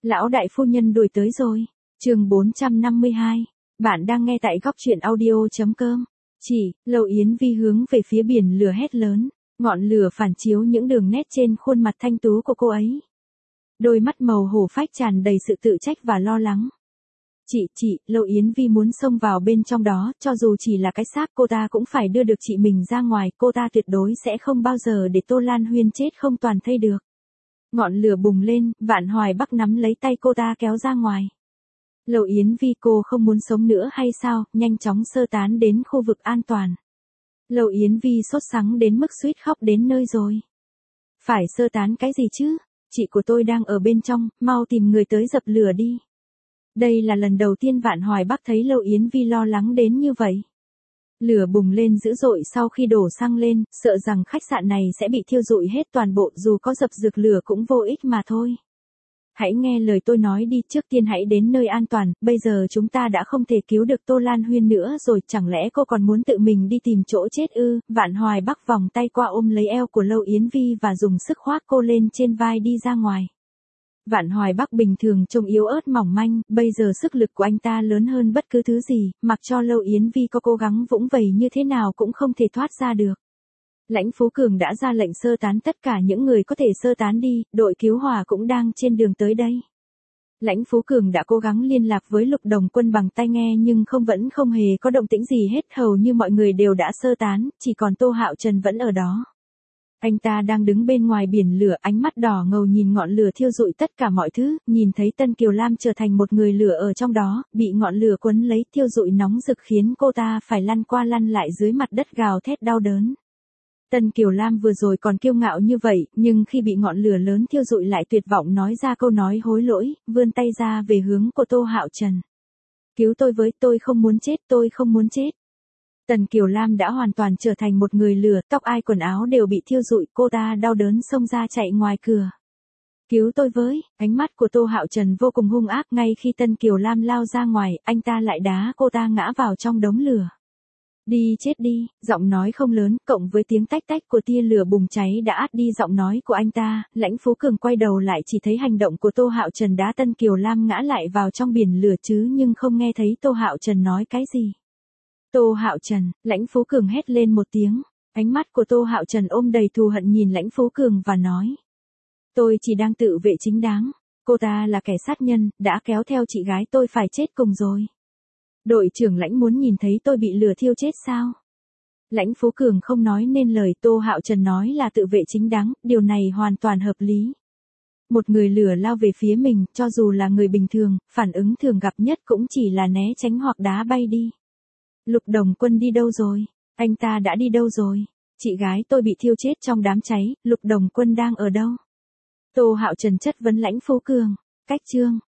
Lão đại phu nhân đuổi tới rồi. Chương 452. Bạn đang nghe tại goctruyện audio.com. Lâu Yến Vi hướng về phía biển lửa hét lớn, ngọn lửa phản chiếu những đường nét trên khuôn mặt thanh tú của cô ấy. Đôi mắt màu hổ phách tràn đầy sự tự trách và lo lắng. Lâu Yến Vi muốn xông vào bên trong đó, cho dù chỉ là cái xác cô ta cũng phải đưa được chị mình ra ngoài, cô ta tuyệt đối sẽ không bao giờ để Tô Lan Huyên chết không toàn thây được. Ngọn lửa bùng lên, Vạn Hoài Bắc nắm lấy tay cô ta kéo ra ngoài. Lâu Yến Vi, cô không muốn sống nữa hay sao, nhanh chóng sơ tán đến khu vực an toàn. Lâu Yến Vi sốt sắng đến mức suýt khóc đến nơi rồi. Phải sơ tán cái gì chứ, chị của tôi đang ở bên trong, mau tìm người tới dập lửa đi. Đây là lần đầu tiên Vạn Hoài Bắc thấy Lâu Yến Vi lo lắng đến như vậy. Lửa bùng lên dữ dội sau khi đổ xăng lên, sợ rằng khách sạn này sẽ bị thiêu rụi hết toàn bộ, dù có dập dược lửa cũng vô ích mà thôi. Hãy nghe lời tôi nói đi, trước tiên hãy đến nơi an toàn, bây giờ chúng ta đã không thể cứu được Tô Lan Huyên nữa rồi, chẳng lẽ cô còn muốn tự mình đi tìm chỗ chết ư? Vạn Hoài Bắc vòng tay qua ôm lấy eo của Lâu Yến Vi và dùng sức khoác cô lên trên vai đi ra ngoài. Vạn Hoài Bắc bình thường trông yếu ớt mỏng manh, bây giờ sức lực của anh ta lớn hơn bất cứ thứ gì, mặc cho Lâu Yến Vi có cố gắng vũng vẩy như thế nào cũng không thể thoát ra được. Lãnh Phú Cường đã ra lệnh sơ tán tất cả những người có thể sơ tán đi, đội cứu hỏa cũng đang trên đường tới đây. Lãnh Phú Cường đã cố gắng liên lạc với Lục Đồng Quân bằng tai nghe nhưng vẫn không hề có động tĩnh gì hết, hầu như mọi người đều đã sơ tán, chỉ còn Tô Hạo Trần vẫn ở đó. Anh ta đang đứng bên ngoài biển lửa, ánh mắt đỏ ngầu nhìn ngọn lửa thiêu rụi tất cả mọi thứ, nhìn thấy Tân Kiều Lam trở thành một người lửa ở trong đó, bị ngọn lửa quấn lấy thiêu rụi nóng rực khiến cô ta phải lăn qua lăn lại dưới mặt đất gào thét đau đớn. Tân Kiều Lam vừa rồi còn kiêu ngạo như vậy, nhưng khi bị ngọn lửa lớn thiêu rụi lại tuyệt vọng nói ra câu nói hối lỗi, vươn tay ra về hướng của Tô Hạo Trần. Cứu tôi với, tôi không muốn chết, tôi không muốn chết. Tần Kiều Lam đã hoàn toàn trở thành một người lửa, tóc ai quần áo đều bị thiêu rụi, cô ta đau đớn xông ra chạy ngoài cửa. Cứu tôi với, ánh mắt của Tô Hạo Trần vô cùng hung ác, ngay khi Tân Kiều Lam lao ra ngoài, anh ta lại đá cô ta ngã vào trong đống lửa. Đi chết đi, giọng nói không lớn, cộng với tiếng tách tách của tia lửa bùng cháy đã át đi giọng nói của anh ta. Lãnh Phú Cường quay đầu lại chỉ thấy hành động của Tô Hạo Trần đá Tân Kiều Lam ngã lại vào trong biển lửa chứ nhưng không nghe thấy Tô Hạo Trần nói cái gì. Tô Hạo Trần, Lãnh Phú Cường hét lên một tiếng, ánh mắt của Tô Hạo Trần ôm đầy thù hận nhìn Lãnh Phú Cường và nói. Tôi chỉ đang tự vệ chính đáng, cô ta là kẻ sát nhân, đã kéo theo chị gái tôi phải chết cùng rồi. Đội trưởng Lãnh muốn nhìn thấy tôi bị lửa thiêu chết sao? Lãnh Phú Cường không nói nên lời, Tô Hạo Trần nói là tự vệ chính đáng, điều này hoàn toàn hợp lý. Một người lửa lao về phía mình, cho dù là người bình thường, phản ứng thường gặp nhất cũng chỉ là né tránh hoặc đá bay đi. Lục Đồng Quân đi đâu rồi? Anh ta đã đi đâu rồi? Chị gái tôi bị thiêu chết trong đám cháy, Lục Đồng Quân đang ở đâu? Tô Hạo Trần chất vấn Lãnh Phú Cường. Cách chương